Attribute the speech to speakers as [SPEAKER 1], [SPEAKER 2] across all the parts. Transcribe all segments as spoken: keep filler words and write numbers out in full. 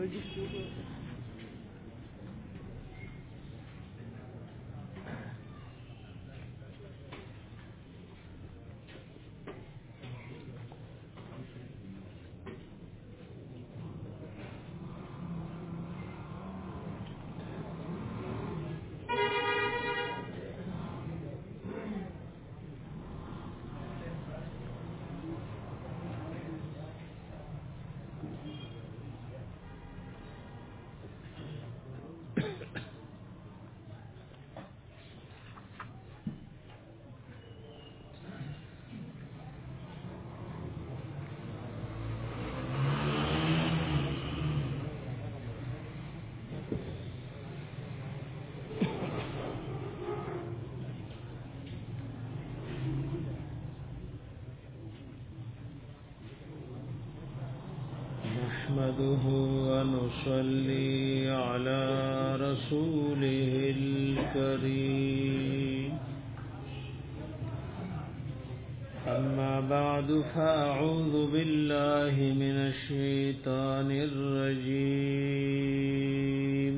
[SPEAKER 1] نحمده ونصلي على رسوله الكريم أما بعد فأعوذ بالله من الشيطان الرجيم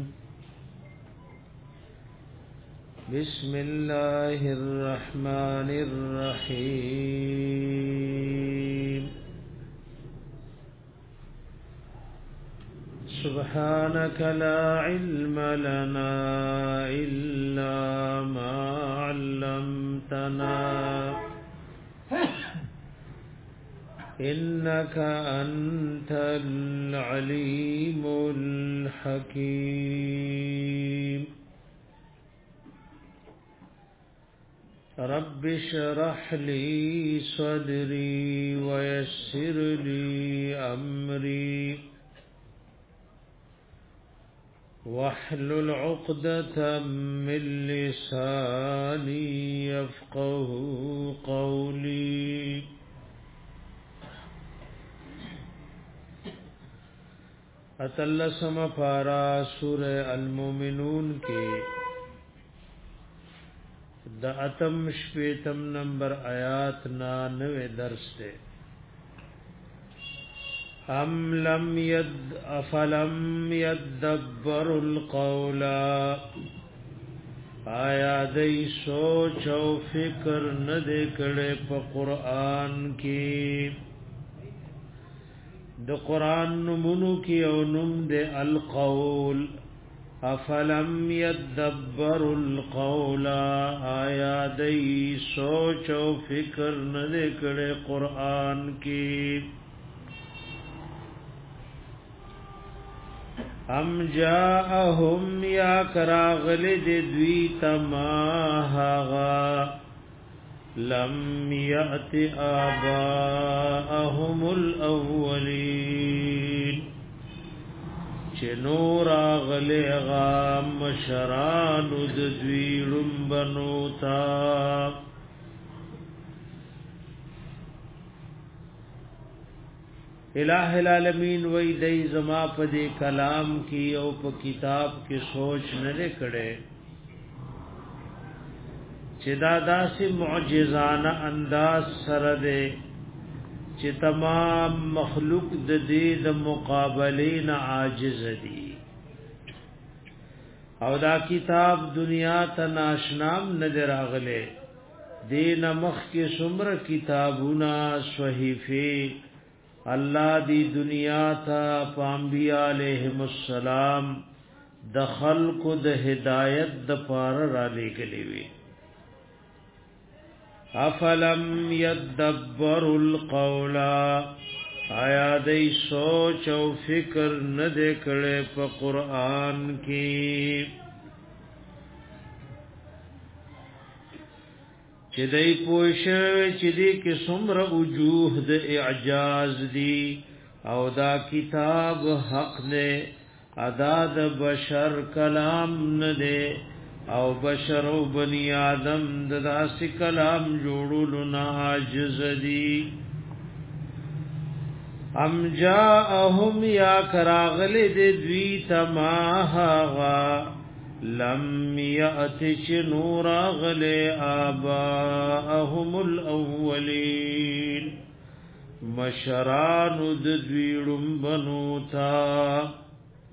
[SPEAKER 1] بسم الله الرحمن الرحيم سبحانك لا علم لنا إلا ما علمتنا إنك أنت العليم الحكيم رب اشرح لي صدري ويسر لي أمري واحلل عقدة من لساني يفقه قولي اتلسم پارا سورہ المومنون کے دا اتم شپیتم نمبر آیات نا نوے درس دے ام لم ید افلم یدبر القول آیا دی سوچ او فکر ندے کڑے پا قرآن کی د قرآن نمونو کی او نم دے القول افلم یدبر القول آیا دی سوچ او فکر ندے کڑے قرآن کی ام جاءهم یا کراغل دی دوی تماہغا لم یأت آباءهم الاولین چنور آغل اغام مشران دوی رنبنوتا الہ العالمین وی دی زما پا دی کلام کی او پا کتاب کی سوچ نرے کڑے چی دادا سی معجزانہ انداز سردے چی تمام مخلوق د دید مقابلین عاجز دی او دا کتاب دنیا تا ناشنام ندر آغلے دین مخ کی سمر کتابونا صحیفی اللہ دی دنیا تا پانبیاء علیہم السلام د خلق د ہدایت د پار را لے گلیوی افلم یدبر القول آیا دی سوچ او فکر ندے کڑے پا قرآن کی چی دی پوشوی چی دی کسمر وجوه د اعجاز دی او دا کتاب حق دے ادا د بشر کلام ندے او بشر او بنی آدم د داس کلام جوړولو نه عاجز دی ام جاءهم یا کراغل دی دوی تماہغا لم یأت چنور آغل آباءهم الاولین مشران د دوی رنبنوتا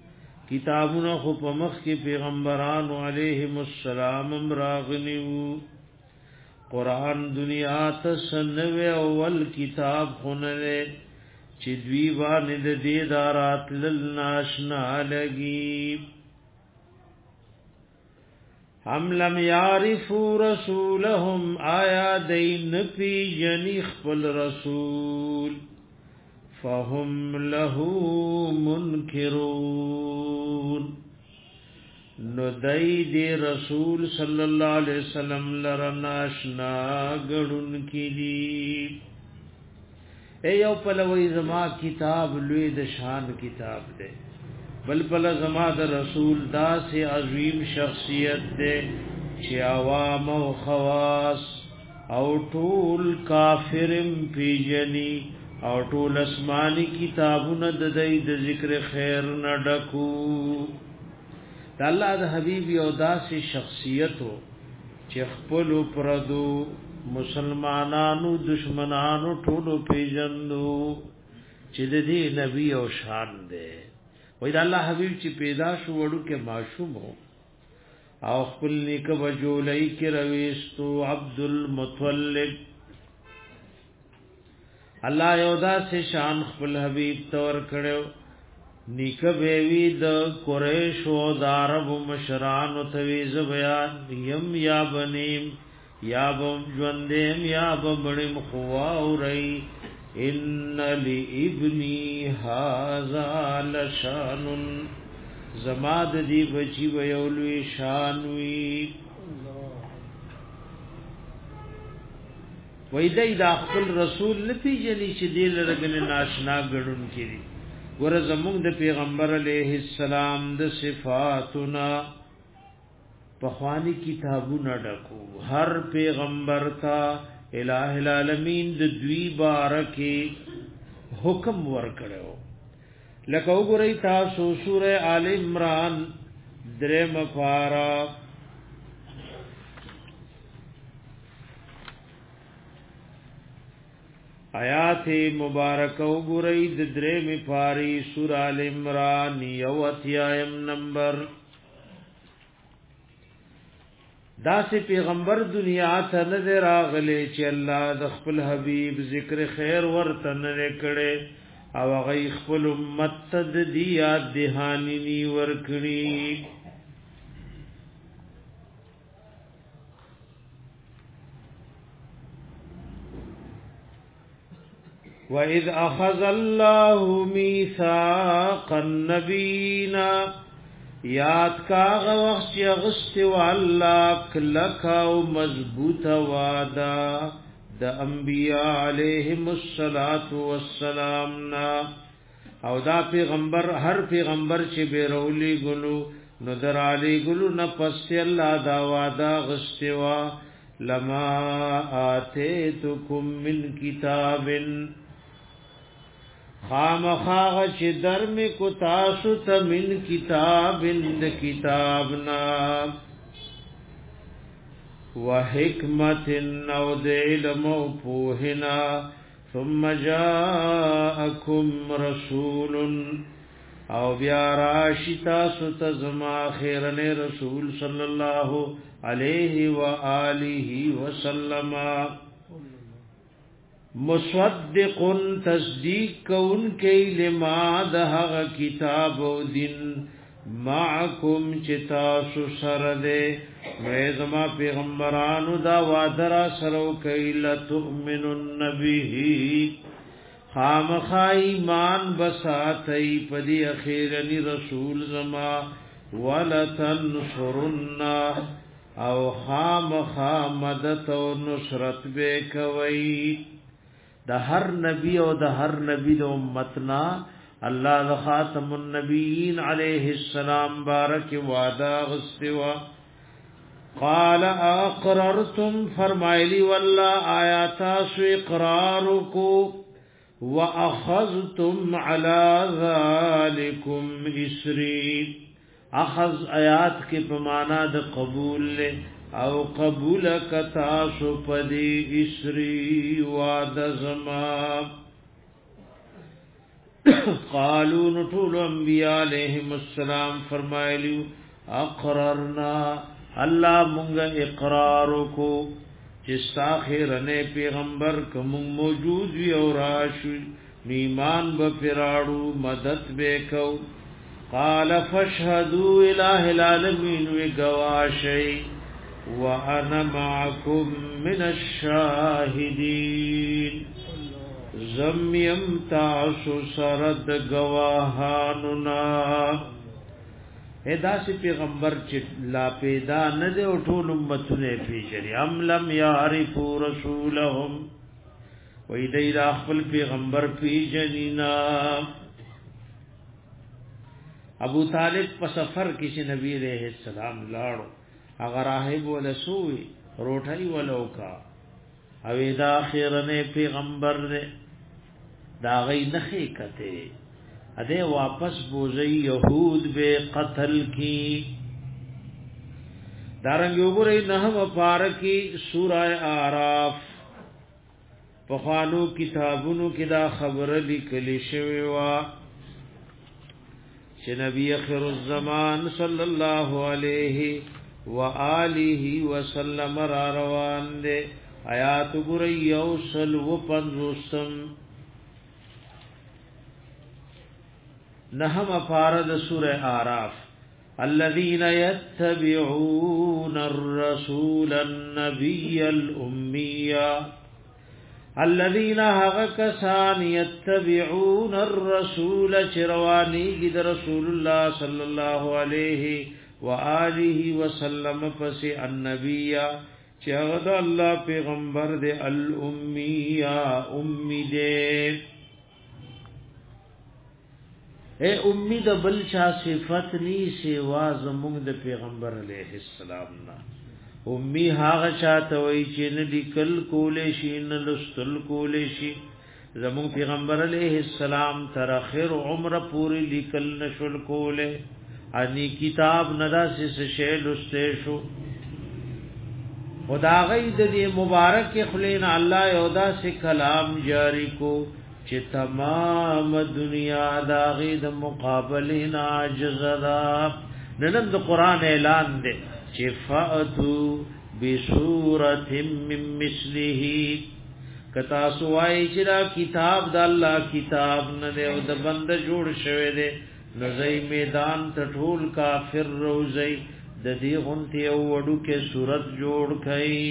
[SPEAKER 1] کتابونه خو په مخ کې پیغمبران علیهم السلام راغلیو قرآن دنیا ته سنوي اول کتاب خونه چې دوی باندې د دې دارات لل ناشنا لګي هم لم يعرفوا رسولهم آیا دین پی جنی خپل رسول فهم له منکرون نو دای دی رسول صلی الله علیه وسلم لرناشنا غړون کیږي اے یو پلوی زما کتاب لوی د شان کتاب دے بل پل زما د رسول دا سے عظیم شخصیت دے چې عوام او خواص او ټول کافرم پیجنی او ټول اسماني کتابونه د دې د ذکر خیر نه ډکو د الله د حبيب یو داسې شخصیتو چې خپل پردو مسلمانانو دشمنانو ټولو پیژندو چې د دې نبی او شان دی وای د الله حبيب چې پیدا شو وړو کې معصوم او خپل نیک وجولای کې رويستو عبد المطلب الله یو داسې شان خپل حبيب تور کړو نیک بیوی د قریش او د عرب مشران او تویز بیان یم یا بنیم یا بم ژوندیم یا بمړم خوا او ری ان لابنی هذا لشان زماد دی بچی ویولوی شانوی وای دای د خپل رسول لپی جلی چې دی لرګن ناشنا غړون کړي ور زمون د پیغمبر علیه السلام د صفاتنا په خواني کتابونه ډکو هر پیغمبر تا الہ العالمین د دوی بارکه حکم ور کړو لکه وګورئ تاسو سوره آل عمران درې مفارا آیات مبارک وګورئ د درې مفاری سوره آل عمران یو اتیایم نمبر دا سه پیغمبر دنیا ته نظر راغلی چې الله د خپل حبیب ذکر خیر ورته نه کړي او غي خپل امت تد دی یاد دهانی نی ورکړي وَإِذْ أَخَذَ اللَّهُ مِيثَاقَ النَّبِيِّينَ یاد کاغه وخت چې غست والله کلک او مضبوط وعده د انبیاء علیهم الصلاۃ والسلام نا او دا پیغمبر هر پیغمبر چې بیرولی ګلو نو در علی ګلو نه پس الله دا وعده غستوا لما اتیتکم من کتاب خامخاغ چې درمی کو تاسو ته من کتاب د کتابنا وحکمت او د علم او پوهنا ثم جاءکم رسول او بیا راشی تاسو ته زما خیرنه رسول صلی الله علیه و آله وسلم مصدق تصدیق کون کی لما دهغ کتاب و دین معکم چتا سرده ویزما پیغمبرانو دا وادرا سرو کی لتؤمنن بیه خامخا ایمان بساتی پدی اخیرنی رسول زما ولتنصرن او خامخا مدد و نصرت بے کوئی د هر نبی او د هر نبی د امتنا الله د خاتم النبیین علیه السلام بارک وعده غستوا قال اقررتم فرمایلی والله آیات سو اقرار کو واخذتم على ذلكم اسری اخذ آیات کې په معنا د قبول له او قبول کتا سو پدی اسری وعد زما قالو نطول انبیاء علیہم السلام فرمایلیو اقررنا اللہ منگا اقرارو کو چستا خیرنے پیغمبر کم موجود وی اور آشوی نیمان بپراڑو مدد بیکو قال فاشهدوا الہ العالمین وی گواشی وانا معکم من الشاہدین زمیم تاسو سرد گواهاننا ادا سی پیغمبر چې لا پیدا نه دی او ټول امتونه پیژني ام لم يعرفوا رسولهم وې دای دا خپل پیغمبر پیژنینا ابو طالب په سفر کې چې نبی عليه السلام لاړو هغه راهب ولا سوې روټي ولوکا او دا اخرنه پیغمبر دې دا غي نخې کته اده واپس بوزي يهود به قتل کی دارنګ وګورئ نه مبارکی سوره اعراف په خوانو کتابونو کې دا خبره لیکل شوی و چې نبی اخر الزمان صلی الله علیه و آله وسلم را روان دي آیات وګورئ یوصل و پنځوسم نحم فارد سورہ آراف الذين يتبعون الرسول النبي الأمي الذين هغكسان يتبعون الرسول چروانی گد رسول الله صلى الله عليه وآله وسلم پس النبي چغد الله پیغمبر دے الأمي امي دے اے امید بل چا صفت نی سوا زمونږ د پیغمبر علیه السلام نا امی هاغه چاته وای چې نه لیکل کولې شي نه لستل کولې شي زمونږ پیغمبر علیه السلام تر اخر عمر پوری لیکل نشل کولې انی کتاب ندا سے شی لسته شو خدا غي د دې مبارک خلینا الله یودا سے کلام جاری کو چې تمام دنیا دا غي د مقابلین عاجز دا نن د قران اعلان دی چې فاتو بسورۃ من مثله کتا سوای چې دا کتاب د الله کتاب نه دی او د بند جوړ شوی دی نو زئی میدان ته ټول کافر روزي د دې غونتی او وډو کې صورت جوړ کړي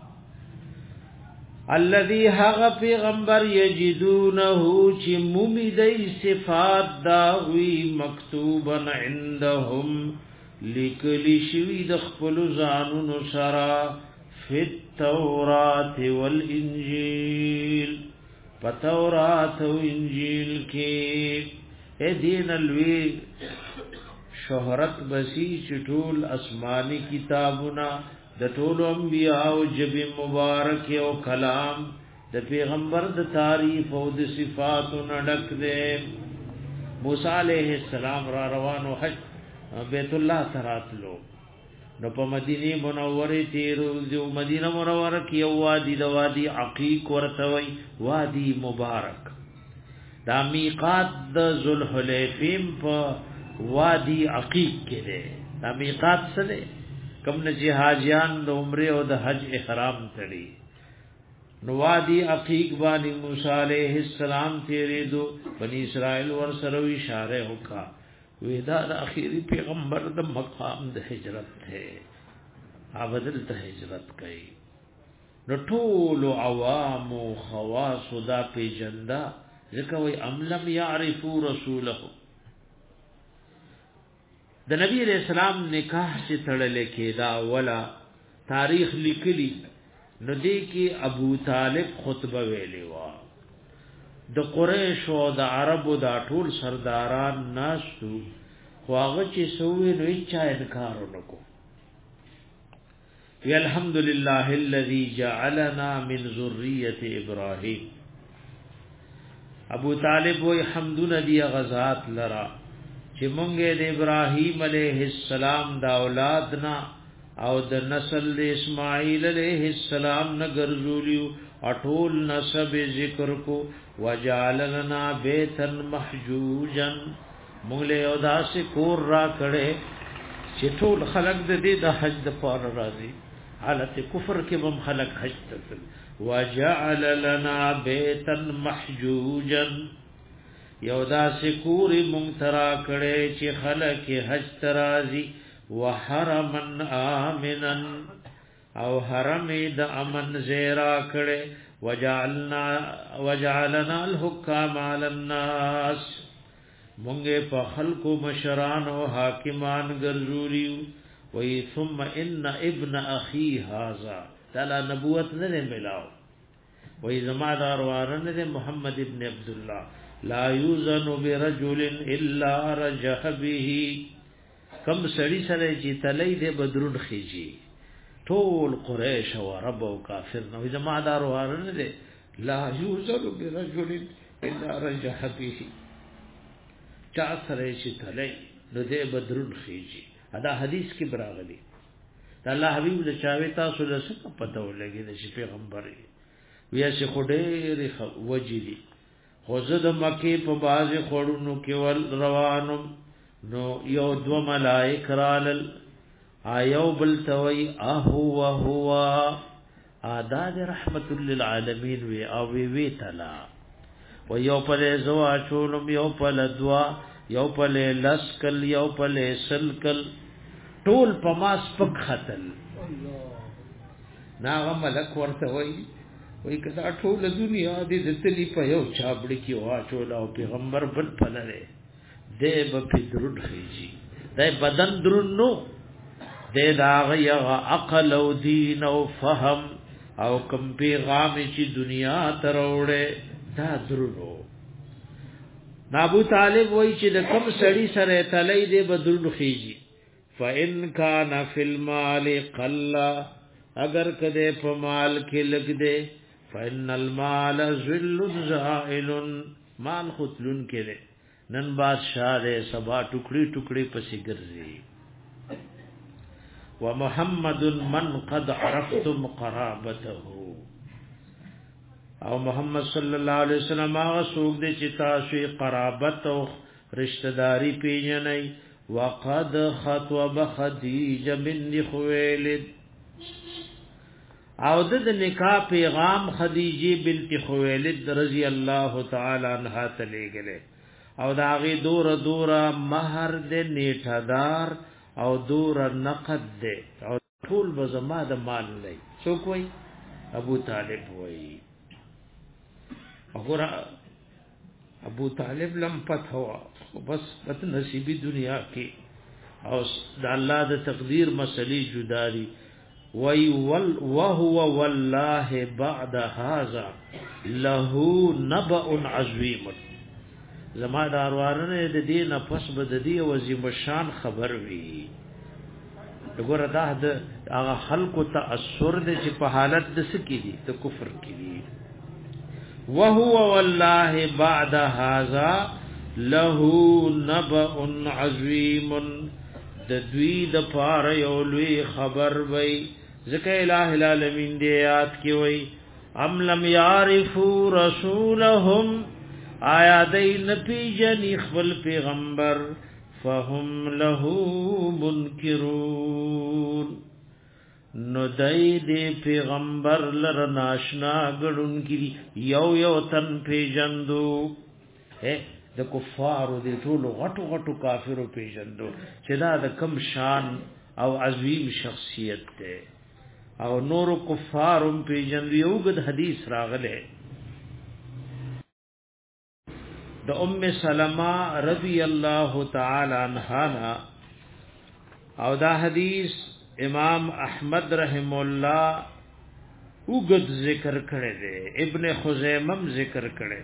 [SPEAKER 1] الذي هغ پیغمبر یجدونه چې مومیدای صفات داوی مکتوبا عندهم لیکلی شوی د خپل ځانونو سره فی التورات والانجیل پتورات او انجیل کې اے دین الوی شهرت بسی چټول آسمانی کتابونه د ټول انبیاء او جب مبارک او کلام د پیغمبر د تعریف او د صفات نډک دے موسی علیہ السلام را روانو حج بیت الله تراتلو نو په مدینه منوره تیرو جو مدینه منوره کې یو وادي د وادي عقیق ورته وی وادي مبارک دا میقات د ذوالحلیفین په وادي عقیق کې ده دا میقات څه ده کم نه چې حاجیان د عمره او د حج احرام تړي نو وادي عقیق باندې موسی علیہ السلام تیرې دو بنی اسرائیل ور سره اشاره وکا ودا د اخیری پیغمبر د مقام د هجرت ته عبدل ته هجرت کړي نو ټول عوام او خواص دا پیجندا ځکه وي املم يعرفوا رسوله د نبی علیہ السلام نکاح چې تړل کېدا ولا تاریخ لیکلی نو دی کې ابو طالب خطبه ویلې و د قریش او د عربو دا ټول سرداران ناشتو خواغه چې سوې نو چا انکار وکړو وی الحمدلله الذي جعلنا من ذریه ابراهیم ابو طالب وی حمدنا دی غزات لرا چې مونږه د ابراهیم علیه السلام دا اولادنا او د نسل د اسماعیل علیه السلام نه ګرځولیو اطول نسب ذکر کو وجعل لنا بیتا محجوجا مونږ له او داسې کور را کړي چې ټول خلق د دې د حج د پاره راځي حالت کفر کې هم خلق حج ته وجعل لنا بیتا محجوجا یو داسې کور مونږ ترا کړي چې خلق حج ترازي وحرمن آمنا او حرم د امن زیرا کړي وجعلنا وجعلنا الحكام على الناس مونږه په خلقو مشران او حاکمان ګرځولیو وای ثم ان ابن اخي هذا تعالی نبوت نه ملاو وای زما دار وارنه محمد ابن عبد الله لا يوزن برجل الا رجح به کم سړی سره چې تلې دې بدرون خيږي ټول قریش او عرب او کافر نو زما دار وارنه دې لا يوزن برجل الا رجح به چا سره چې تلې نو دې بدرون خيږي دا حدیث کې براغلي الله حبيب له چاوي تاسو له څه پته ولګي د پیغمبر ویا چې خډېری وجري خوزه د مکه په باز خړونو کې ول روانم نو یو دو ملائک رالل ایو بل توي اهو وهو اعداد رحمت للعالمین وی او وی وی تلا و یو په زوا چولم یو په دوا یو په لسکل یو په سلکل ټول په ماس پک خطل ناغه ملک ورته وای وای کدا ټول دنیا دې د تلی په یو چابړي کې واچول او پیغمبر بل پلره دې به درود خيږي دې بدن درود نو دې داغه یو عقل او دین او فهم او کوم پیغام چې دنیا تروړې دا درودو ابو طالب وای چې د کوم سړی سره تلې دې به درود خيږي فإن كان في المال قل اگر کده په مال کې لګ دے فإن المال ذل زائل مال خطلن کې نن بادشاہ دې سبا ټوکړي ټوکړي پسې ګرځي ومحمد من قد عرفتم قرابته او محمد صلی الله علیه وسلم هغه څوک دې چې تاسو قرابت او رشتہ داری پیژنئ وقد خطب خدیجه بنت خویلد او د نکاح پیغام خدیجه بنت خویلد رضی الله تعالی عنها تلګله او داغي دور دور مہر د نیټدار او دور نقد ده او ټول بزما د مال نه څوک وای ابو طالب وای وګوره ابو طالب لم پتھوا بس پت نصیبی دنیا کې او د الله د تقدیر مسلې جداري وی ول وهو والله بعد هذا له نبأ عظیم زما داروارنه د دین پس بد دی وزیم شان خبر وی وګوره دا د هغه خلق تاثر د چې په حالت د سکی دي د کفر کې دي وهو والله بعد هذا له نبأ عظیم د دوی د پاره یو لوی خبر وای ذکر الہ العالمین دی یاد کی وای ام لم یعرفوا رسولهم آیا دای نپی جن خپل پیغمبر فهم له منکرون نو دای دی پیغمبر لر ناشنا غړون کی یو یو تن پیجندو اے د کفارو د ټولو غټو غټو کافرو پیژندو چې دا د کم شان او عظیم شخصیت ده او نور کفارم پیژندو یو غد حدیث راغله د ام سلمہ رضی الله تعالی عنها او دا حدیث امام احمد رحم الله وګد ذکر کړی دی ابن خزیمه ذکر کړی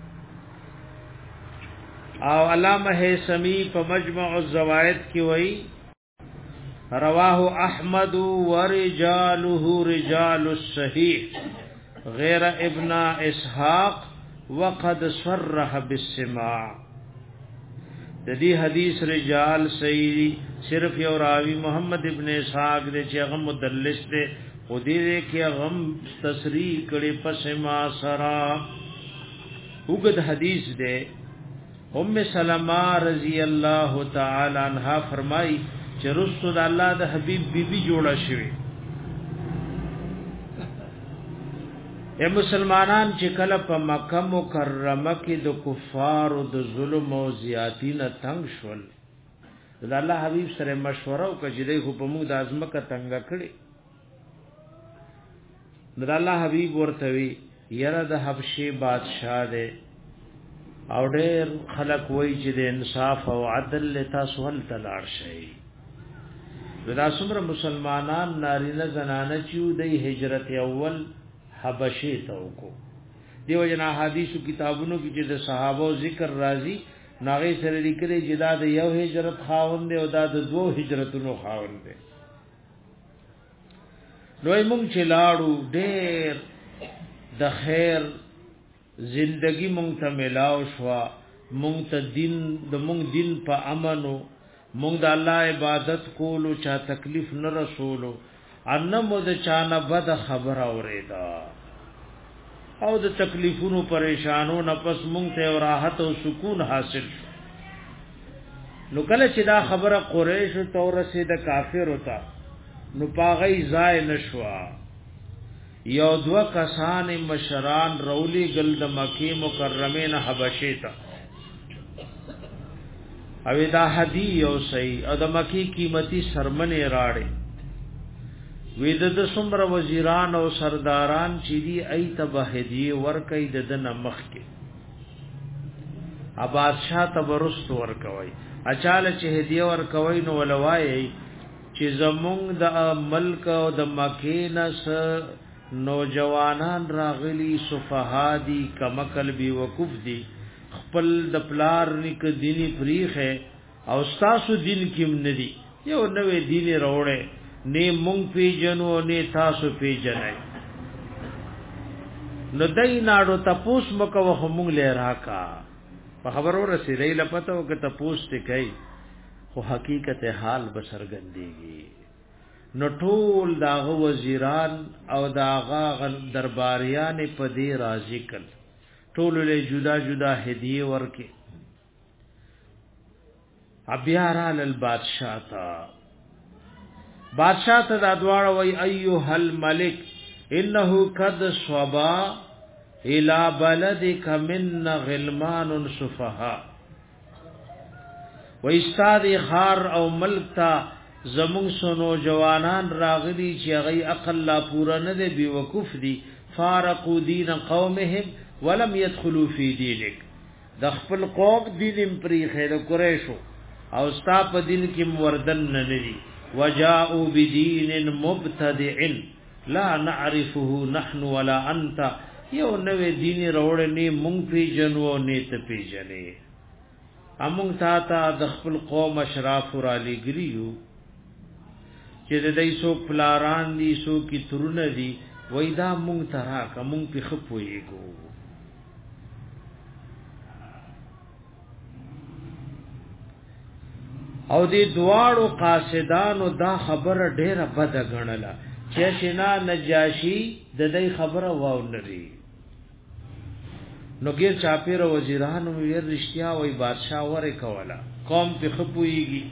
[SPEAKER 1] او علامہ حسمی په مجمع الزوائد کې وایي رواه احمد ورجاله رجال الصحيح غیر ابن اسحاق وقد صرح بالسماع د دې حدیث رجال صحیح صرف یو راوی محمد ابن اسحاق دې چې هغه مدلس دی او دې کې غم تسریح کړي پس ما سرا وګد حدیث ده ام سلمہ رضی اللہ تعالی عنہا فرمائی چې رسول الله د حبیب بیبي جوړه شوی اے مسلمانان چې کله په مکه مکرمه کې د کفارو د ظلم او زیاتی نه تنگ شول د الله حبیب سره مشوره وکړي خو په موږ د ازمکه تنگ کړي د الله حبیب ورته وی یره د حبشي بادشاہ دی او ډېر خلق وای چې د انصاف او عدل له تاسو ول تلاړ شي دا څومره مسلمانان نارینه زنانه چې د هجرت اول حبشي ته وکړو دیو جنا حدیثو کتابونو کې چې د صحابه ذکر راځي ناغه سره لیکلي چې دا د یو هجرت خاوند دی او دا د دوه هجرتونو خاوند دی نوې مونږ چې لاړو ډېر د خیر زندگی مونږ ته ملاو شو مونږ ته دین د مونږ دین په امنو مونږ د الله عبادت کولو چا تکلیف نه رسولو انمو د چانه بد خبر اوریدا او د تکلیفونو پریشانو نه پس مونږ ته راحت او سکون حاصل شو نو کله چې دا خبره قریش ته ورسېده کافر وتا نو پاغی ځای نشوا یو دو کسان مشران رولی گل د مکی مکرمه نه حبشه ته او دا هدی یو صحیح او د مکی قیمتي سرمنه راړي وید د څومره وزیران او سرداران چې دی ایت به هدیه ور کوي د نمخ کې ا بادشاہ تبرست ور کوي اچاله چې هدیه ور کوي نو ولوای چې زمونږ د ملک او د مکینس نوجوانان راغلی صفحادی کمکل بی وقوف دی خپل د پلار نک دینی پریخه او تاسو دین کیم ندی یو نوې دین وروړې نه مونږ پیجنو نه تاسو پیجنای نو دای ناړو تپوس مکو هم له راکا په خبرو رسیدای لپته وک تپوس ته کوي خو حقیقت حال بسرګندېږي نو ټول داغه وزیران او داغه درباریان په دې راضی کړ ټول له جدا جدا هدیه ورکه ابيارال البادشاہ تا بادشاہ ته دا دواړه وای ايها الملك انه قد صبا الى بلدك من غلمان سفهاء و استاد خار او ملک تا زمون سونو جوانان راغلی چې هغه عقل لا پورا نه دی بي وقوف دي فارقوا دین قومهم ولم يدخلوا في دينك د خپل قوم دین پری خیر قریشو او ستا په دین کې موردن نه لري وجاءوا بدين مبتدع لا نعرفه نحن ولا انت یو نوې دین وروړنی مونږ پیژنو نه ته پیژنې امون تا تا د خپل قوم اشراف را لګریو چې د دې سو پلاران دي سو کی ترونه دي وېدا مونږ ترا کوم په خپويګو او دې دواړو قاصدانو دا خبره ډیره بد غنله چې شنا نجاشي د دې خبره واونري نو ګیر چاپیر وزیرانو وی رښتیا وای بادشاہ وره کولا قوم په خپويږي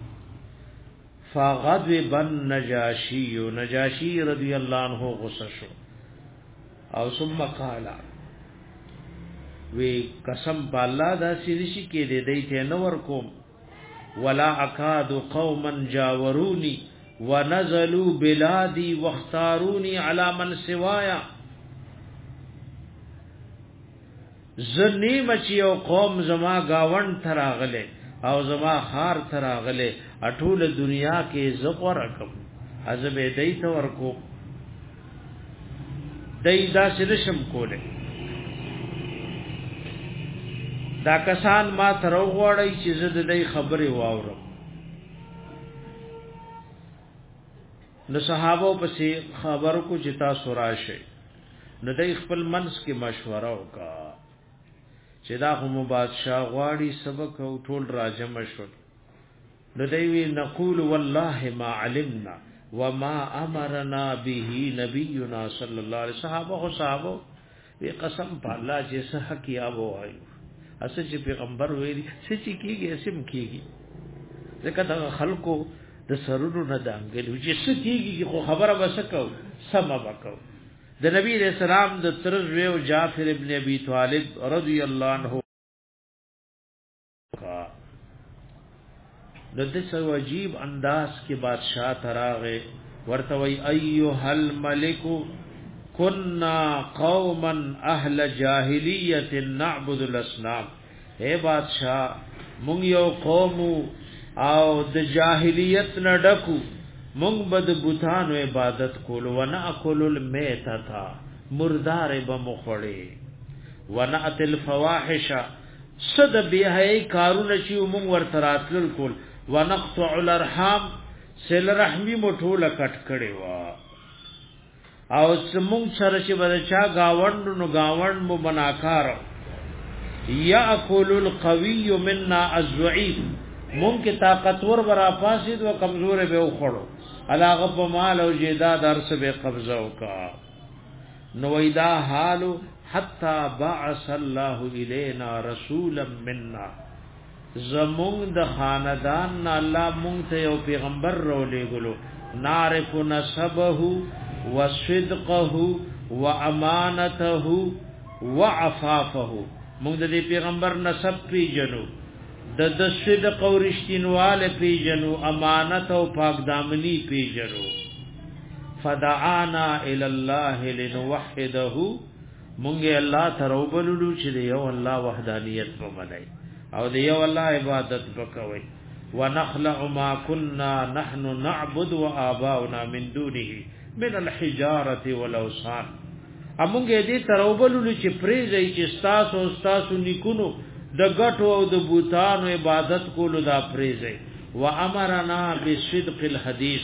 [SPEAKER 1] فغضب النجاشی نجاشی رضی اللہ عنہ غصه شو او ثم قال وی قسم بالله دا سیرشی کې دې دې نور کوم ولا اکاد قوما جاوروني ونزلوا بلادي واختاروني على من سوايا زنی مچي او قوم زما گاون تراغله او زما خار تراغله اټول دنیا کې زقور رقم حزب دای ته ورکو دای دا سلشم کوله دا کسان ما تر وغوړی چې زه د دې خبرې واورم نو صحابه پسې خبرو کو جتا سوراشه نو دای خپل منس کې مشوره وکا چې دا هم بادشاہ غواړي سبق او ټول راجم شو نو دوی نقول والله ما علمنا وما امرنا به نبينا صلی الله علیه صحابه صحابه وی قسم په الله چې صح کیا وو وایو اسه چې پیغمبر ویلي چې چې کیږي اسم کیږي ځکه دا خلکو د سرونو نه دانګلو چې څه کیږي خو خبره وسکو سم وکاو د نبی رسول الله د طرز ویو جعفر ابن ابي طالب رضی الله عنه د دې سو عجیب انداز کې بادشاہ تراغه ورته وی ايها الملك كنا قوما اهل جاهليه نعبد الاصنام اے بادشاہ مونږ یو قوم او د جاهلیت نه ډکو مونږ بد بوتانو عبادت کولو وناکل المیتۃ مردار بمخړې ونأت الفواحش صد بهای کارونه چې مونږ ورته راتل کول ونقطع الارحام سل رحمی مټوله کټ کړي وا او سمون سره چې بچا گاوند نو گاوند مو بناکار یاکل القوی منا الضعیف مونږ کې طاقتور برا فاسد او کمزور به وخړو علاغه په مال او جیداد ارس به قبضه وکا نو ویدا حالو حتا بعث الله الینا رسولا منا زمون د خاندان الله مونږ ته یو پیغمبر رولې ګلو نعرف نسبه وصدقه وامانته وعفافه مونږ د دې پیغمبر نسب پیجنو د د صدق او رښتینواله پیجنو امانت او پاک دامنی پیجنو فدعانا الى الله لنوحده مونږه الله تروبلو چې یو الله وحدانیت په منای او دی یو الله عبادت وکوي ونخلع ما كنا نحن نعبد وآباؤنا من دونه من الحجاره والاوثان امونږه دې تروبلو چې پریږي چې تاسو او تاسو نیکونو د غټو او د بوتانو عبادت کولو دا پریږي وامرنا بصدق الحديث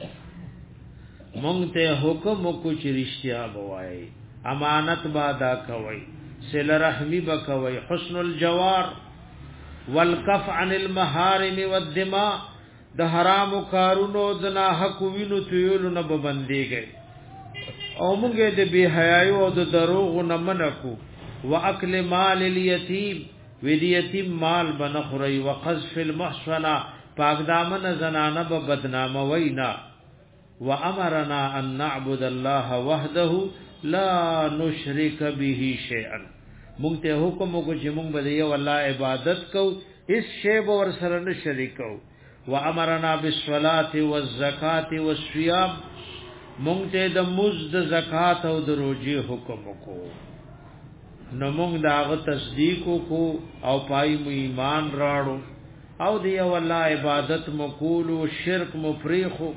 [SPEAKER 1] مونږ ته حکم کو چې رښتیا بوای امانت بادا کوي صله رحمی بکوي حسن الجوار والکف عن المحارم والدماء د حرام کارونو د نه حق وینو تیولو نه ببنديږي او موږ د بی حیاي او د دروغ نه منکو واکل مال الیتیم ودیتیم مال بنخری وقذف المحصنه پاک دامن زنانه به بدنامه وینا وامرنا ان نعبد الله وحده لا نشرك به شيئا مونږ ته حکم وکړو چې مونږ به یو الله عبادت کوو هیڅ شی به ور سره نه شریک کوو وامرنا بالصلاه والزکات والصيام مونږ ته د مزد زکات او د روزي حکم وکړو نو مونږ داغه تصدیق کو او پای مو ایمان راړو او دی یو الله عبادت مقولو شرک مفریخو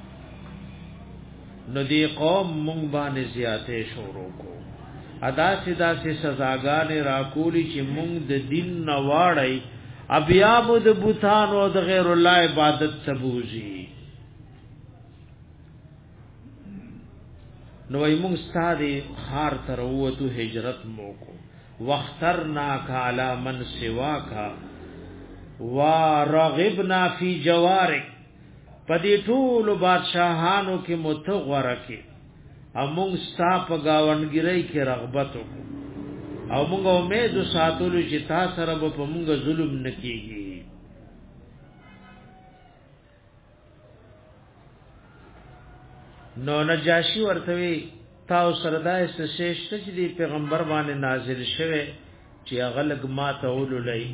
[SPEAKER 1] نو دی قوم مونږ باندې زیاته شروع کو ادا سدا سے سزاګانې راکولی چې مونږ د دین نواړی ابیا مو د بوتان او د غیر الله عبادت سبوزی نو ای مونږ ستاره خار تر وته هجرت مو کو واخترنا کعلى من سواکا ورغبنا فی جوارک پدې ټول بادشاہانو کې متغوره کې امونږ ستا په گاونګری کې رغبت وکړو او موږ امید ساتلو چې تاسو سره به موږ ظلم نکېږي نو نجاشی ورته تاسو سره دا سشته چې پیغمبر باندې نازل شوه چې هغه لګ ما ته ولولای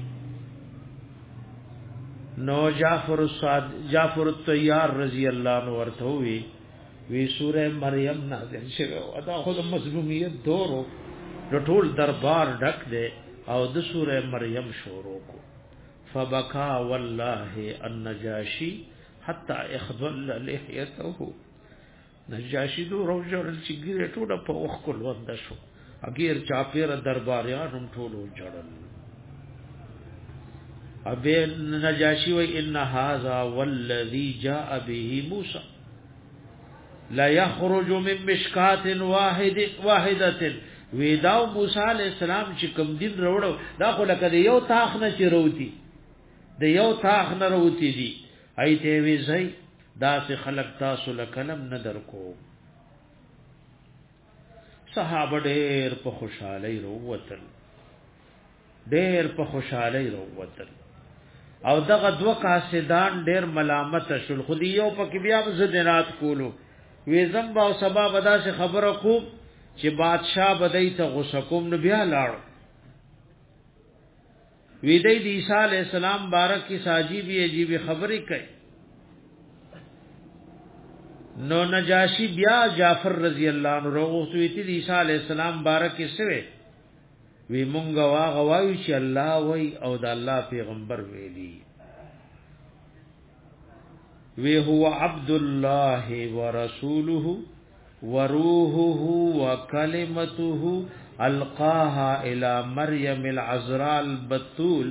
[SPEAKER 1] نو جعفر الصاد جعفر الطیار رضی الله عنه ورته وی وی سوره مریم نازل شوه دا خود مظلومیت دورو د ټول دربار ډک دی او د سوره مریم شروع کو فبكى والله النجاشي حتى اخضل لحيته نجاشی دو روجل چې ګیره ټوله په وخت کول وند شو اګیر چاپیر درباریان ټولو جړل ابه نجاشی و ان هذا والذي جاء به موسى لا يخرج من مشکات واحد واحده ویداو موسی علیہ السلام چې کوم دین وروړو دا خو لکه یو تاخ نه چې وروتي د یو تاخ نه وروتي دي ایته وی زئی دا سه خلق تاسو لکلم ندر کو صحابه ډېر په خوشحالي وروتل ډېر په خوشحالي وروتل او دغه دوه قاصدان ډېر ملامت شول خو دی یو په کې بیا زدنات کولو وې زمبا او سبا ودا سے خبره کو چې بادشاہ بدای ته غوسه کوم نو بیا لاړ وې د عیسی علی السلام بارک کی ساجیبی عجیب خبرې کوي نو نجاشی بیا جعفر رضی الله عنه وروغتو وی تی عیسی علی السلام بارک کی سوي وی مونږ واغ وایو چې الله وای او د الله پیغمبر ویلی وی هو عبد الله ورسوله وروحه وكلمته القاها الى مريم العذراء البتول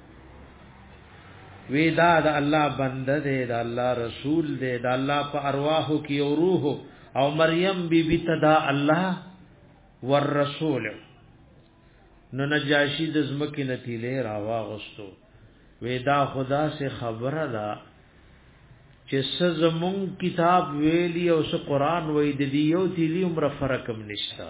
[SPEAKER 1] وی دا د الله بنده دی د الله رسول دی د الله په ارواحو کې او روح او مریم بی بی تدا الله والرسول نو نجاشی د زمکه نتیله راواغستو وی دا خدا سے خبره ده چې سزمون کتاب ویلی او س قران وی د دیو تیلی عمر فرقم نشتا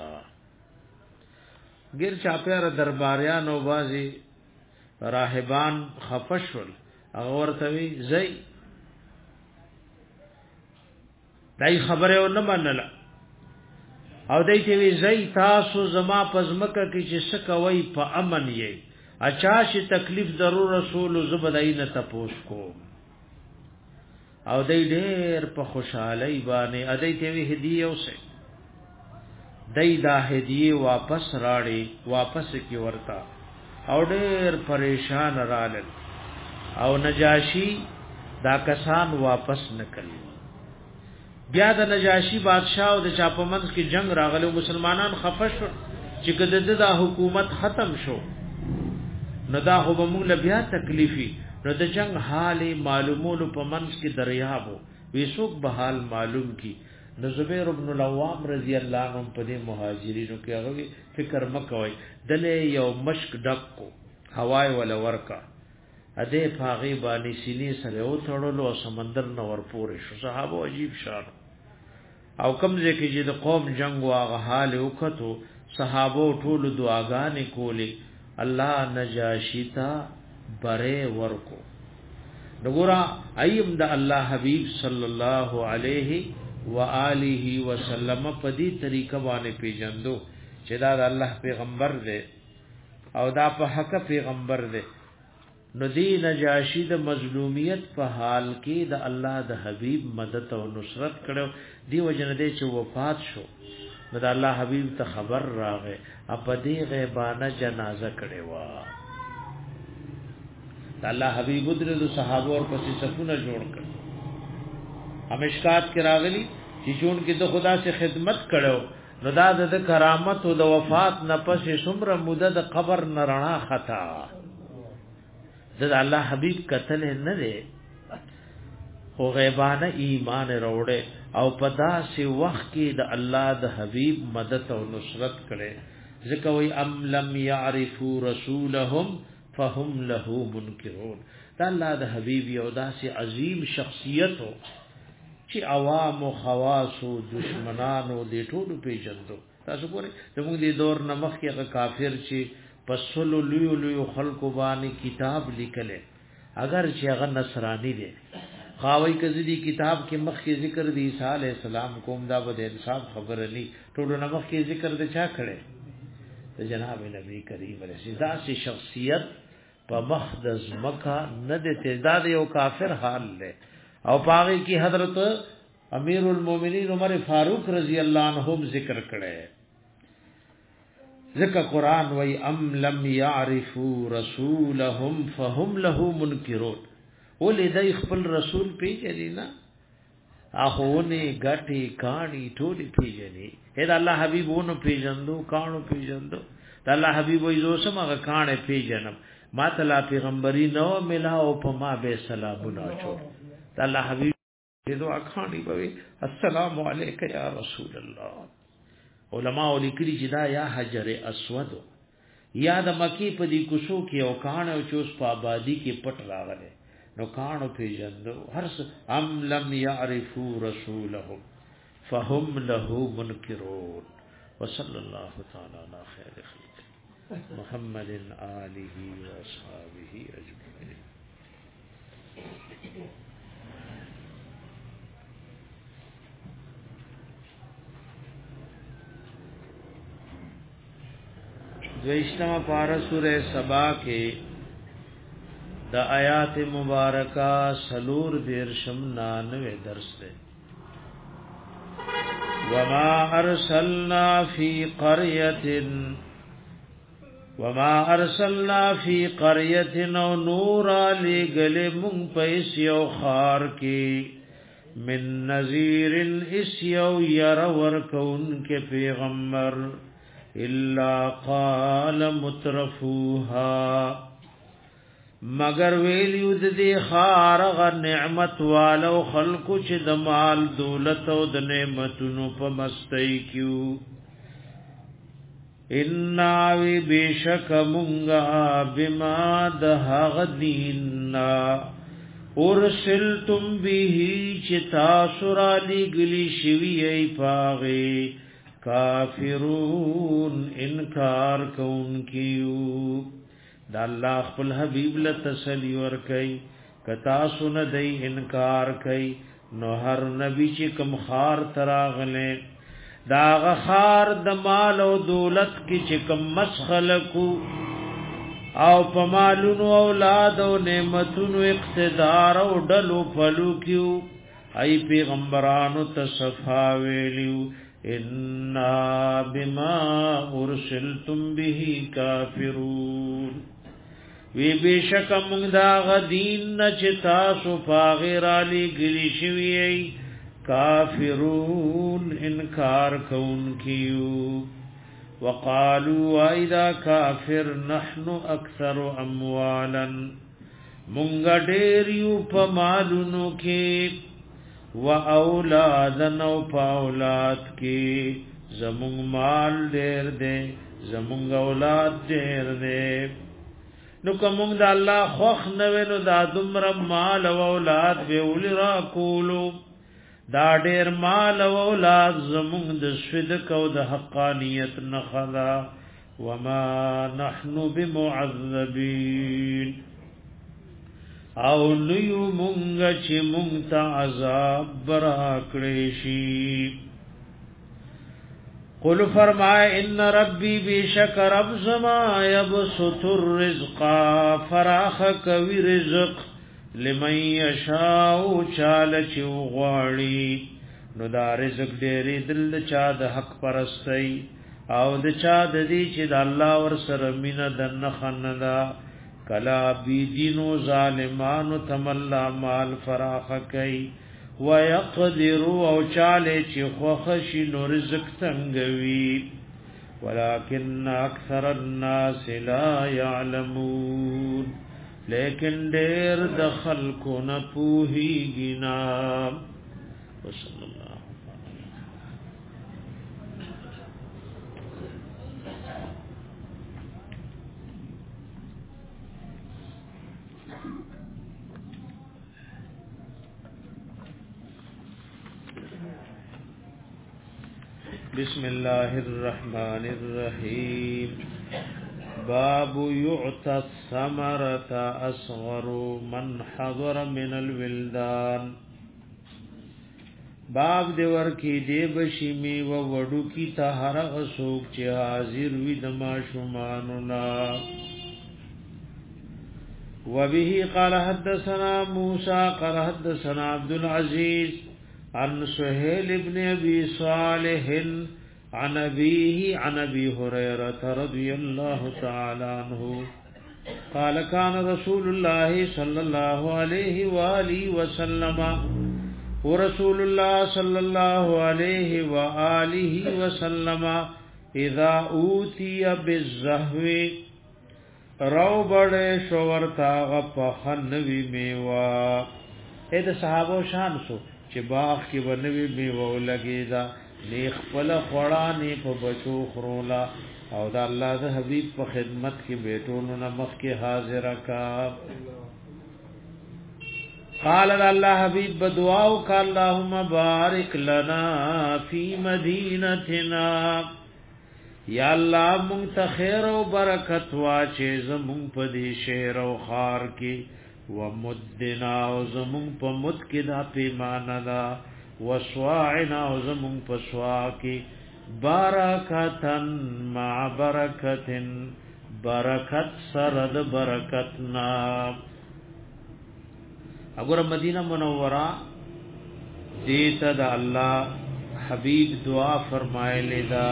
[SPEAKER 1] غیر چاپیار درباریان او بازی راهبان خفشل هغه ورته وی زئی دای خبره و نه منله او دای ته وی زئی تاسو زما پزمکه کې چې سکوي په امن یې اچا شي تکلیف ضرور رسول زبدای نه تپوس کو او دای ډېر په خوشحالي باندې ادای ته وی هدیه اوسه دای دا هدیه واپس راړي واپس کی ورتا او ډېر پریشان رالل او نجاشی دا کسان واپس نکړي بیا د نجاشی بادشاہ او د چاپمنس کې جنگ راغلو مسلمانان خفش چې کده د حکومت ختم شو نو دا خو به موږ بیا تکلیفي نو د جنگ حال معلومولو په منس کې دریابو ویسوک به حال معلوم کی نو زبیر ابن العوام رضی الله عنه په دې مهاجرینو کې هغه فکر مکوي دله یو مشک ډک کو هوای ولا ورکا اده پاغي باندې سینې سره او تړلو او سمندر نو ورپورې شو صحابه عجیب شان او کمزې کې چې د قوم جنگ واغه حال وکړو صحابه ټول دعاګانې کولې الله نجاشی تا بره ورکو نګورا ايم د الله حبيب صلی الله علیه و آله وسلم په دې طریقه باندې پیژندو چې دا د الله پیغمبر دی او دا په حق پیغمبر دی نو دی نجاشی د مظلومیت په حال کې د الله د حبیب مدد او نصرت کړو دی وجنه دی چې وفات شو نو د الله حبیب ته خبر راغې اپ دې غیبانه جنازه کړي وا د الله حبیب درو صحابه اور پسې صفونه جوړ کړ همشکات کې راغلی چې جون کې د خدا سے خدمت کړو نو دا د کرامت او د وفات نه پسې څومره موده د قبر نه رڼا خطا د الله حبیب قتل نه دی خو غیبانه ایمان وروړي او پدا سی وخت کې د الله د حبیب مدد او نصرت کړي ځکه وی ام لم يعرفوا رسولهم فهم له منکرون دا الله د حبیب یو داسې عظیم شخصیت او چې عوام او خواص او دشمنانو دې ټول پیژندو تاسو ګورئ زموږ دې دور نمخ کې کافر چې پسلو لیو لیو خلقو باندې کتاب لیکله اگر چې هغه نصرانی دی خاوی کزی دی کتاب کې مخ کې ذکر دی عیسی علی السلام کوم دا به انصاف خبر نه ټولو نمخ کې ذکر د چا کړي د جناب نبی کریم علیه السلام شخصیت په مخدز مکه نه د تعداد یو کافر حال له او پاغي کی حضرت امیر المؤمنین عمر فاروق رضی الله عنهم ذکر کړي ذکر قران وی ام لم يعرفوا رسولهم فهم له منکرون ولذي خپل رسول پیژنینا اخونه غټي کانی ټولي پیژني اې الله حبيبونو پیژندو کانو پیژندو د الله حبيب وې زو سمغه کانه پیژنم ما تعالی پیغمبري نو ملاو په ما به سلامونه چو د الله حبيب دې دعا کانی به السلام علیک یا رسول الله علماء لیکلي چې دا یا حجر اسود یا د مکی په دې کوشو کې او کانه او چوس په آبادی کې پټ راغله نو کانو پیجندو هر ام لم يعرفوا رسولهم فهم له منکرون وصلی الله تعالی علی خیر خلق محمد آله واصحابه اجمعین. دویشتما پارا سورہ سبا کے دا آیات مبارکہ سلور دیرشم نانوے درس دے. وما ارسلنا فی قریت وما ارسلنا فی قریت او نورا لگل من پیس یو خار کی من نذیر اس یو یرور کون کے پیغمبر الا قال مترفوها مگر ویلیو د دې خارغ نعمت والو خلقو چې د مال دولت او د نعمتونو په مستی کیو ان وی بشک مونږه بما د هغه دیننا ارسلتم به چې تاسو را لګلی شوی ای پاغه کافرون انکار کون کیو دا الله خپل حبیب له تسلی ور کوي کتا سن دای انکار کوي نو هر نبی چې کم خار تراغله دا غخار د مال او دولت کې چې کم مسخلکو او په مالونو اولاد او نعمتونو اقتدار او ډلو فلو کیو ای پیغمبرانو تصفا ویلیو ان بما ارسلتم به کافرون وی بشک مونږ دا غدین چې تاسو پاغیر علی گلی شوی کافرون انکار کون کیو وقالوا اذا کافر نحن اکثر اموالا مونږ ډیر یو په مالونو کې و اولادن او په اولاد کې زمونږ مال ډیر دی زمونږ اولاد ډیر دی نو کوم د الله خوخ نو نو دا دمر مال او اولاد به ول را کولو دا ډیر مال او اولاد زمونږ د صدق او د حقانیت نه خلا وما نحن بمعذبین او نیو مونږ چې مونږ ته عذاب برا کړی شي. قل فرمائے ان ربی بیشک رب زما یبسط الرزق فراخ کوي رزق لمن یشاء چال چو غواړي نو دا رزق ډېری دل چا د حق پرستی او د چا د دې چې د الله ور سره مینا د نخندا کلا بی دینو ظالمانو تملا مال فراخ کوي ويقدر او چاله چې خوخشي نو رزق تنگوي ولكن اکثر الناس لا يعلمون لیکن ډېر د خلکو نه پوهیږي نه. وصلی الله بسم الله الرحمن الرحيم. باب يعطى الثمرة أصغر من حضر من الولدان. باب دی ورکی دی بشی می و وډو کی طهر غسوک چې حاضر وي د ماشومانو نا. وبه قال حدثنا موسى قال حدثنا عبد العزيز عن سهيل بن ابي صالح عن ابيه عن ابي هريره رضي الله تعالى عنه قال كان رسول الله صلى الله عليه واله وسلم ورسول الله صلى الله عليه واله وسلم اذا اوتي بالزهو رو بڑے شورتا غفخنوی میوا. اے دا صحابو شان سو چې باغ کې ونوي میوه لګیدا نیخ پل خورانی په بچو خرولا او دا الله د حبیب په خدمت کې بیٹونو نه مخ کې حاضر کا. قال الله حبيب بدعاو کا اللهم بارك لنا في مدينتنا یا الله مونږ ته خیر او برکت واچې زمونږ په دې شهر او خار کې ومدنا او زمونږ په مد کې دا پیمانه دا وسواعنا او زمونږ په سوا کې برکتن مع برکتن برکت سرد برکتنا. اگر مدینہ منورہ دیتا دا اللہ حبیب دعا فرمائے دا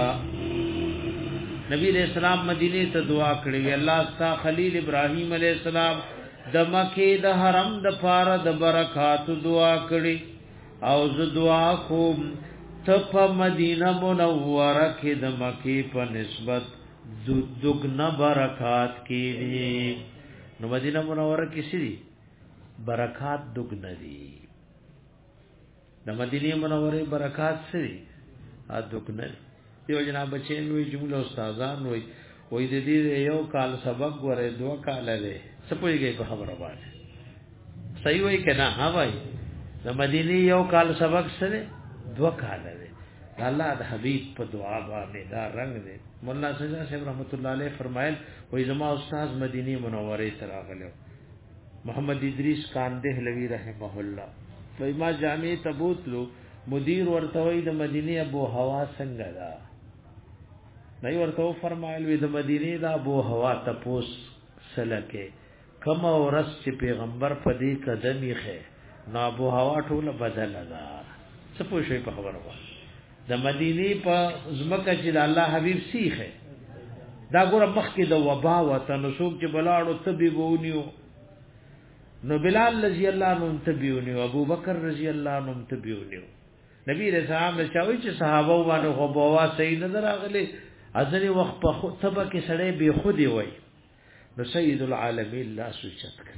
[SPEAKER 1] نبی علیہ السلام مدینه ته دعا کړې الله استا خلیل ابراهیم علیہ السلام د مکه د حرم د پاره د برکات دعا کړې او ز دعا کوم ته په مدینه منوره کې د مکه په نسبت دغنا برکات کې نو مدینه منوره کې سړي برکات دغنا دي د مدینه منوره برکات سړي ا دغنا دیو جناب بچین وی جمله استادان وی وی د دې یو کال سبق غره دوه کال لري سپوږیږي په خبره باندې صحیح وای کنه ها وای د مدینه یو کال سبق سره دوه کال لري الله د حبیب په دعا باندې دا رنگ دی. مولانا سجاد صاحب رحمت الله علیه فرمایل وی زما استاد مدینه منوره ته راغلو محمد ادریس کاندهلوی رحمه الله وی ما جامع تبوتلو مدیر ورته وی د مدینه ابو هوا څنګه دا نه ورته فرمایل وی د مدینه د ابو هوا تپوس سلکه کما ورس چې پیغمبر په دې قدمي خې نو ابو هوا ټول بدل دا څه پوښي په خبره و د مدینه په زمکه چې د الله حبیب سیخه دا ګور مخ کې د وبا وطن سوق چې بلاړو طبيبونیو نو بلال رضی الله عنه طبيونیو ابو بکر رضی الله عنه طبيونیو نبی رسول الله چاوي چې صحابه باندې خو بوا صحیح نظر اغلي ازنی وخت په خطبه کې سړی به خودي وای نو سید العالمین لا سوچت کړ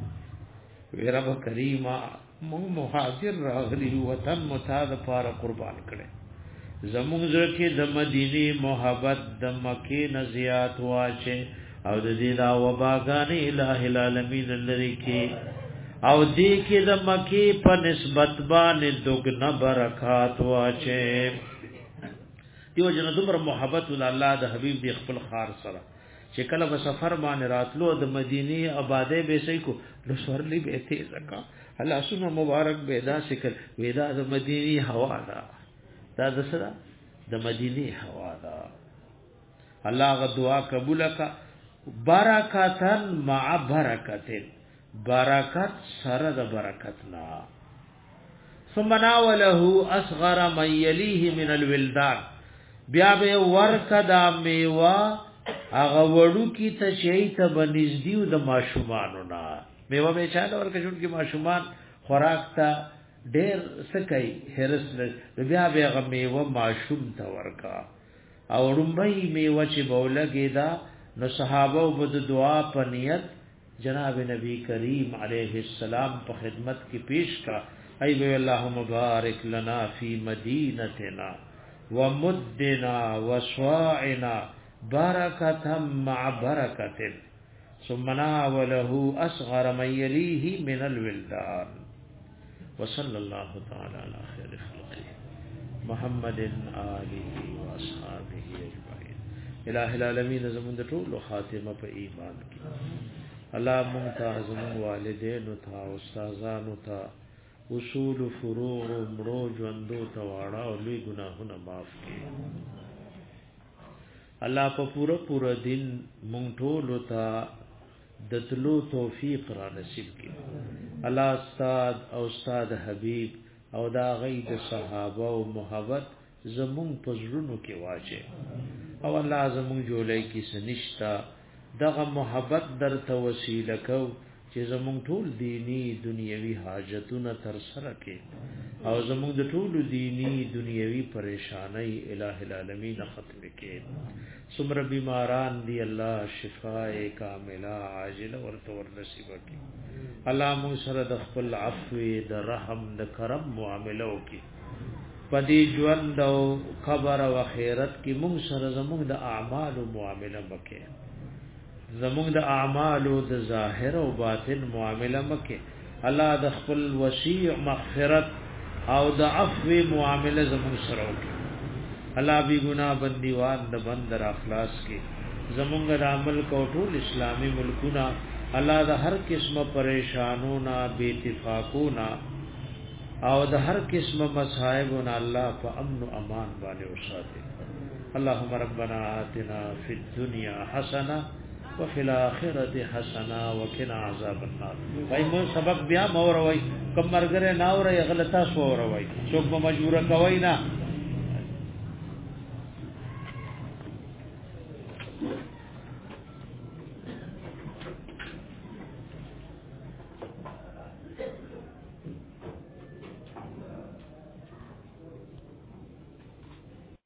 [SPEAKER 1] وی رب کریمه مو مهاجر راغلی وطن متاد پار قربان کړي زموږ ځکه د مدینه محبت د مکه نزیات واچه او د دې دا وباګانی الہ العالمین لری کې او دې کې د مکه په نسبت باندې دغنا برکات واچه دیو جن دومره محبت الله د حبیب دی خپل خار سره چې کله په سفر باندې راتلو د مدینه آباده به سې کو نو سورلی به ته زکا الله سونه مبارک به دا شکل ودا د مدینه هوا دا دا د سره د مدینه هوا دا الله غ دعا قبول کا برکاتن مع برکتن برکت سره د برکتنا ثم ناوله اصغر من يليه من الولدان بیا به ورکدا میوا هغه وړو کی ته شي ته بنزدیو د ماشومانو نا میوا به چاله ورکه جوړ کی ماشومان خوراک ته ډېر سکای هرس بیا به هغه میوا ماشوم ته ورکا او رمبای میوا چې بولګی دا نو صحابه وبد دعا په نیت جناب نبی کریم علیه السلام په خدمت کې پیش کا ای وی اللهم بارک لنا فی مدینتنا ومدنا وسواعنا برکتا مع برکت ثم ناوله اصغر من يليه من الولدان وصلى الله تعالى على خير خلقه محمد آله واصحابه اجمعين. الہ العالمین زمون د ټول خاتمه په ایمان کې الله ممتاز من والدین او تا استادانو تا اصول فروع مرو ژوندو تواړه او لوی ګناهونه معاف کړي. الله په پورا پورا دین مونږ ټول ته د تلو توفیق را نصیب کړي. الله استاد او استاد حبیب او دا غید صحابه او محبت زمون په زړونو کې واچي او الله زمون جوړای کی سنشتا دغه محبت در ته وسیله کو چې زمون ټول دینی دنیوي حاجتونه تر سره کې او زمون د ټول دینی دنیوي پریشانای الہ العالمین ختم کې. سمر بیماران دی الله شفاء کامله عاجله ورته ور نصیب کړي. الله مون سره د خپل عفو د رحم د کرم معاملو کې پدې ژوند او خبر او خیرت کې مون سره زمون د اعمال او معامله وکړي. زمون د اعمال او د ظاهر او باطن معامله مکه الله د خپل وسیع مغفرت او د عفو معامله زمون سره وکړي الله بی گناہ بندیوان د بندر اخلاص کې زمونږ د عمل کو ټول اسلامي ملکونه الله د هر قسمه پریشانونو بے اتفاقونو او د هر قسمه مصائبونو الله په امن او امان باندې وساتي اللهم ربنا آتنا فی الدنيا حسنه وفي الاخره حسنه وقنا عذاب النار وای مو سبق بیا مور وای کوم مرګره ناوره غلطه سو وروي څوک مجبور کوي نه